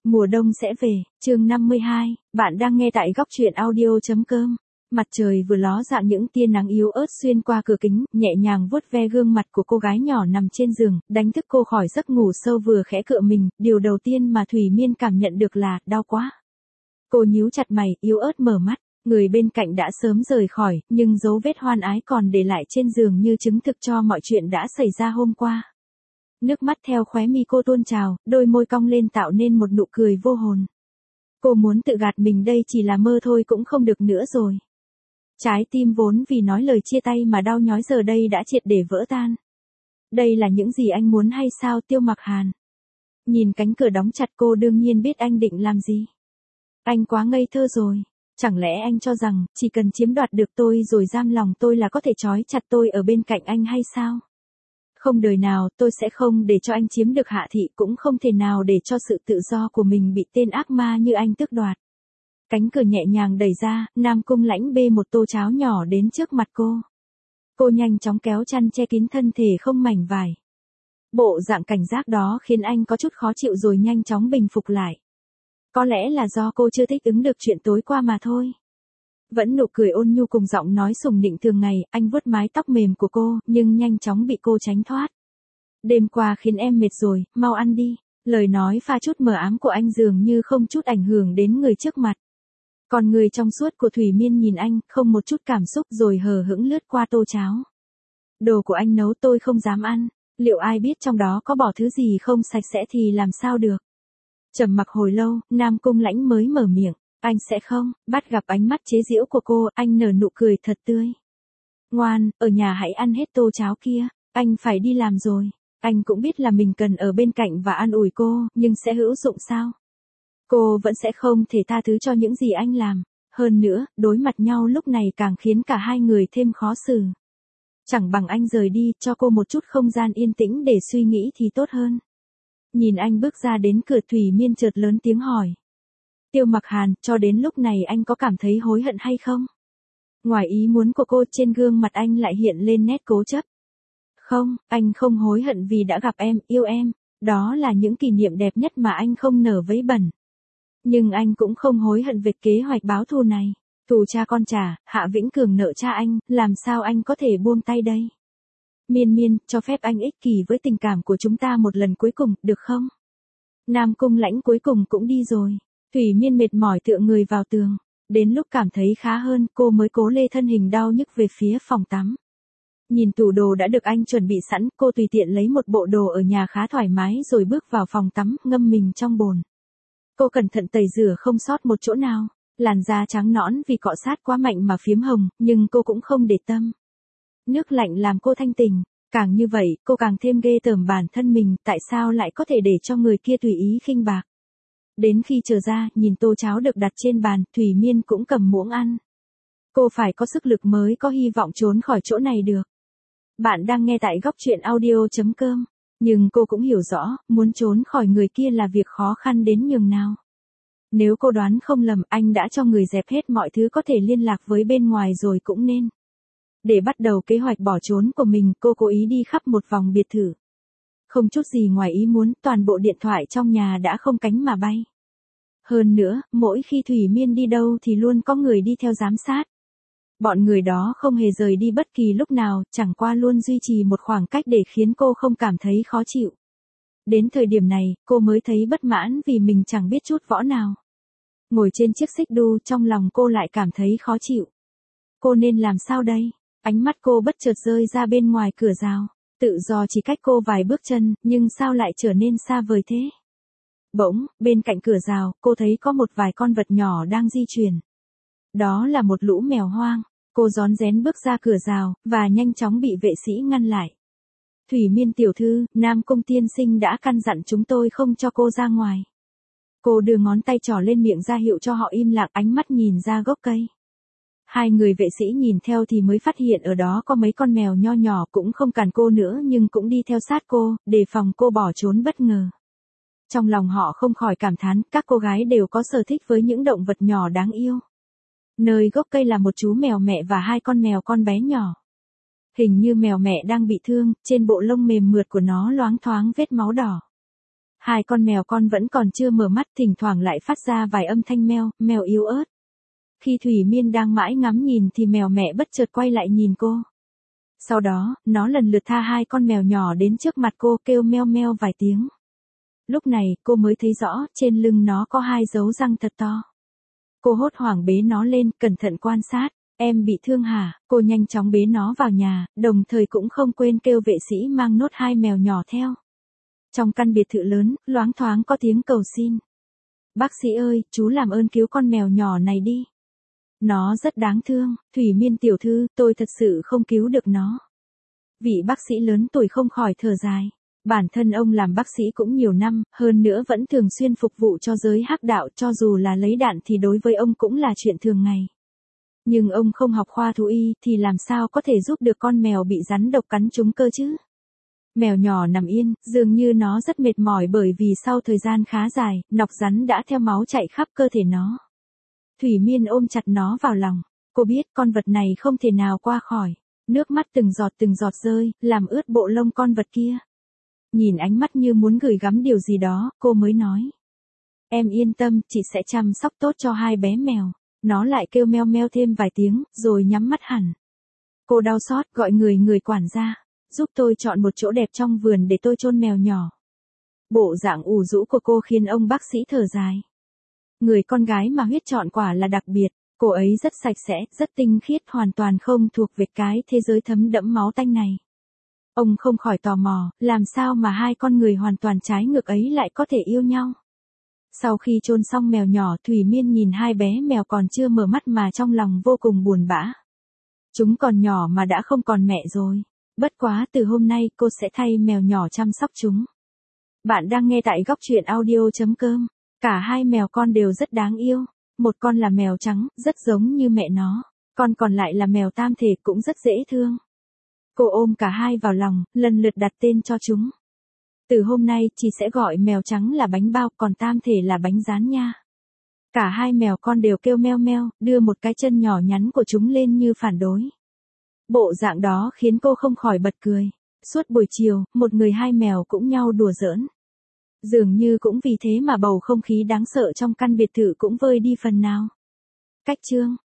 Mùa đông sẽ về, chương 52, bạn đang nghe tại góc truyện audio.com. Mặt trời vừa ló dạng những tia nắng yếu ớt xuyên qua cửa kính, nhẹ nhàng vuốt ve gương mặt của cô gái nhỏ nằm trên giường, đánh thức cô khỏi giấc ngủ sâu vừa khẽ cựa mình, điều đầu tiên mà Thủy Miên cảm nhận được là, đau quá. Cô nhíu chặt mày, yếu ớt mở mắt, người bên cạnh đã sớm rời khỏi, nhưng dấu vết hoan ái còn để lại trên giường như chứng thực cho mọi chuyện đã xảy ra hôm qua. Nước mắt theo khóe mi cô tuôn trào, đôi môi cong lên tạo nên một nụ cười vô hồn. Cô muốn tự gạt mình đây chỉ là mơ thôi cũng không được nữa rồi. Trái tim vốn vì nói lời chia tay mà đau nhói giờ đây đã triệt để vỡ tan. Đây là những gì anh muốn hay sao Tiêu Mặc Hàn? Nhìn cánh cửa đóng chặt cô đương nhiên biết anh định làm gì. Anh quá ngây thơ rồi. Chẳng lẽ anh cho rằng chỉ cần chiếm đoạt được tôi rồi giam lòng tôi là có thể trói chặt tôi ở bên cạnh anh hay sao? Không đời nào tôi sẽ không để cho anh chiếm được Hạ Thị, cũng không thể nào để cho sự tự do của mình bị tên ác ma như anh tước đoạt. Cánh cửa nhẹ nhàng đẩy ra, Nam Cung Lãnh bê một tô cháo nhỏ đến trước mặt cô. Cô nhanh chóng kéo chăn che kín thân thể không mảnh vải. Bộ dạng cảnh giác đó khiến anh có chút khó chịu rồi nhanh chóng bình phục lại. Có lẽ là do cô chưa thích ứng được chuyện tối qua mà thôi. Vẫn nụ cười ôn nhu cùng giọng nói sùng nịnh thường ngày, anh vuốt mái tóc mềm của cô, nhưng nhanh chóng bị cô tránh thoát. Đêm qua khiến em mệt rồi, mau ăn đi. Lời nói pha chút mờ ám của anh dường như không chút ảnh hưởng đến người trước mặt. Còn người trong suốt của Thủy Miên nhìn anh, không một chút cảm xúc rồi hờ hững lướt qua tô cháo. Đồ của anh nấu tôi không dám ăn, liệu ai biết trong đó có bỏ thứ gì không sạch sẽ thì làm sao được. Trầm mặc hồi lâu, Nam Cung Lãnh mới mở miệng. Anh sẽ không, bắt gặp ánh mắt chế giễu của cô, anh nở nụ cười thật tươi. Ngoan, ở nhà hãy ăn hết tô cháo kia, anh phải đi làm rồi. Anh cũng biết là mình cần ở bên cạnh và an ủi cô, nhưng sẽ hữu dụng sao? Cô vẫn sẽ không thể tha thứ cho những gì anh làm. Hơn nữa, đối mặt nhau lúc này càng khiến cả hai người thêm khó xử. Chẳng bằng anh rời đi, cho cô một chút không gian yên tĩnh để suy nghĩ thì tốt hơn. Nhìn anh bước ra đến cửa, Thủy Miên chợt lớn tiếng hỏi. Tiêu Mặc Hàn, cho đến lúc này anh có cảm thấy hối hận hay không? Ngoài ý muốn của cô, trên gương mặt anh lại hiện lên nét cố chấp. Không, anh không hối hận vì đã gặp em, yêu em. Đó là những kỷ niệm đẹp nhất mà anh không nỡ vấy bẩn. Nhưng anh cũng không hối hận về kế hoạch báo thù này. Thù cha con trả, Hạ Vĩnh Cường nợ cha anh, làm sao anh có thể buông tay đây? Miên Miên, cho phép anh ích kỷ với tình cảm của chúng ta một lần cuối cùng, được không? Nam Cung Lãnh cuối cùng cũng đi rồi. Thủy Miên mệt mỏi tựa người vào tường. Đến lúc cảm thấy khá hơn, cô mới cố lê thân hình đau nhức về phía phòng tắm. Nhìn tủ đồ đã được anh chuẩn bị sẵn, cô tùy tiện lấy một bộ đồ ở nhà khá thoải mái rồi bước vào phòng tắm, ngâm mình trong bồn. Cô cẩn thận tẩy rửa không sót một chỗ nào. Làn da trắng nõn vì cọ sát quá mạnh mà phiếm hồng, nhưng cô cũng không để tâm. Nước lạnh làm cô thanh tỉnh. Càng như vậy, cô càng thêm ghê tởm bản thân mình, tại sao lại có thể để cho người kia tùy ý khinh bạc. Đến khi trở ra, nhìn tô cháo được đặt trên bàn, Thủy Miên cũng cầm muỗng ăn. Cô phải có sức lực mới có hy vọng trốn khỏi chỗ này được. Bạn đang nghe tại góc truyện audio.com. Nhưng cô cũng hiểu rõ, muốn trốn khỏi người kia là việc khó khăn đến nhường nào. Nếu cô đoán không lầm, anh đã cho người dẹp hết mọi thứ có thể liên lạc với bên ngoài rồi cũng nên. Để bắt đầu kế hoạch bỏ trốn của mình, cô cố ý đi khắp một vòng biệt thự. Không chút gì ngoài ý muốn, toàn bộ điện thoại trong nhà đã không cánh mà bay. Hơn nữa, mỗi khi Thủy Miên đi đâu thì luôn có người đi theo giám sát. Bọn người đó không hề rời đi bất kỳ lúc nào, chẳng qua luôn duy trì một khoảng cách để khiến cô không cảm thấy khó chịu. Đến thời điểm này, cô mới thấy bất mãn vì mình chẳng biết chút võ nào. Ngồi trên chiếc xích đu, trong lòng cô lại cảm thấy khó chịu. Cô nên làm sao đây? Ánh mắt cô bất chợt rơi ra bên ngoài cửa rào. Tự do chỉ cách cô vài bước chân, nhưng sao lại trở nên xa vời thế? Bỗng, bên cạnh cửa rào, cô thấy có một vài con vật nhỏ đang di chuyển. Đó là một lũ mèo hoang. Cô rón rén bước ra cửa rào, và nhanh chóng bị vệ sĩ ngăn lại. Thủy Miên tiểu thư, Nam Cung tiên sinh đã căn dặn chúng tôi không cho cô ra ngoài. Cô đưa ngón tay trỏ lên miệng ra hiệu cho họ im lặng, ánh mắt nhìn ra gốc cây. Hai người vệ sĩ nhìn theo thì mới phát hiện ở đó có mấy con mèo nho nhỏ, cũng không cản cô nữa nhưng cũng đi theo sát cô, đề phòng cô bỏ trốn bất ngờ. Trong lòng họ không khỏi cảm thán, các cô gái đều có sở thích với những động vật nhỏ đáng yêu. Nơi gốc cây là một chú mèo mẹ và hai con mèo con bé nhỏ. Hình như mèo mẹ đang bị thương, trên bộ lông mềm mượt của nó loáng thoáng vết máu đỏ. Hai con mèo con vẫn còn chưa mở mắt, thỉnh thoảng lại phát ra vài âm thanh meo, meo yếu ớt. Khi Thủy Miên đang mãi ngắm nhìn thì mèo mẹ bất chợt quay lại nhìn cô. Sau đó, nó lần lượt tha hai con mèo nhỏ đến trước mặt cô, kêu meo meo vài tiếng. Lúc này, cô mới thấy rõ, trên lưng nó có hai dấu răng thật to. Cô hốt hoảng bế nó lên, cẩn thận quan sát. Em bị thương hả? Cô nhanh chóng bế nó vào nhà, đồng thời cũng không quên kêu vệ sĩ mang nốt hai mèo nhỏ theo. Trong căn biệt thự lớn, loáng thoáng có tiếng cầu xin. Bác sĩ ơi, chú làm ơn cứu con mèo nhỏ này đi. Nó rất đáng thương, Thủy Miên tiểu thư, tôi thật sự không cứu được nó. Vị bác sĩ lớn tuổi không khỏi thở dài. Bản thân ông làm bác sĩ cũng nhiều năm, hơn nữa vẫn thường xuyên phục vụ cho giới hắc đạo, cho dù là lấy đạn thì đối với ông cũng là chuyện thường ngày. Nhưng ông không học khoa thú y thì làm sao có thể giúp được con mèo bị rắn độc cắn trúng cơ chứ? Mèo nhỏ nằm yên, dường như nó rất mệt mỏi bởi vì sau thời gian khá dài, nọc rắn đã theo máu chạy khắp cơ thể nó. Thủy Miên ôm chặt nó vào lòng. Cô biết con vật này không thể nào qua khỏi. Nước mắt từng giọt rơi, làm ướt bộ lông con vật kia. Nhìn ánh mắt như muốn gửi gắm điều gì đó, cô mới nói. Em yên tâm, chị sẽ chăm sóc tốt cho hai bé mèo. Nó lại kêu meo meo thêm vài tiếng, rồi nhắm mắt hẳn. Cô đau xót gọi người quản gia. Giúp tôi chọn một chỗ đẹp trong vườn để tôi chôn mèo nhỏ. Bộ dạng ủ rũ của cô khiến ông bác sĩ thở dài. Người con gái mà huyết chọn quả là đặc biệt. Cô ấy rất sạch sẽ, rất tinh khiết, hoàn toàn không thuộc về cái thế giới thấm đẫm máu tanh này. Ông không khỏi tò mò, làm sao mà hai con người hoàn toàn trái ngược ấy lại có thể yêu nhau. Sau khi chôn xong mèo nhỏ, Thủy Miên nhìn hai bé mèo còn chưa mở mắt mà trong lòng vô cùng buồn bã. Chúng còn nhỏ mà đã không còn mẹ rồi. Bất quá từ hôm nay cô sẽ thay mèo nhỏ chăm sóc chúng. Bạn đang nghe tại góc truyện audio.com. Cả hai mèo con đều rất đáng yêu. Một con là mèo trắng, rất giống như mẹ nó. Con còn lại là mèo tam thể cũng rất dễ thương. Cô ôm cả hai vào lòng, lần lượt đặt tên cho chúng. Từ hôm nay, chị sẽ gọi mèo trắng là bánh bao, còn tam thể là bánh rán nha. Cả hai mèo con đều kêu meo meo, đưa một cái chân nhỏ nhắn của chúng lên như phản đối. Bộ dạng đó khiến cô không khỏi bật cười. Suốt buổi chiều, một người hai mèo cũng nhau đùa giỡn. Dường như cũng vì thế mà bầu không khí đáng sợ trong căn biệt thự cũng vơi đi phần nào. Cách chương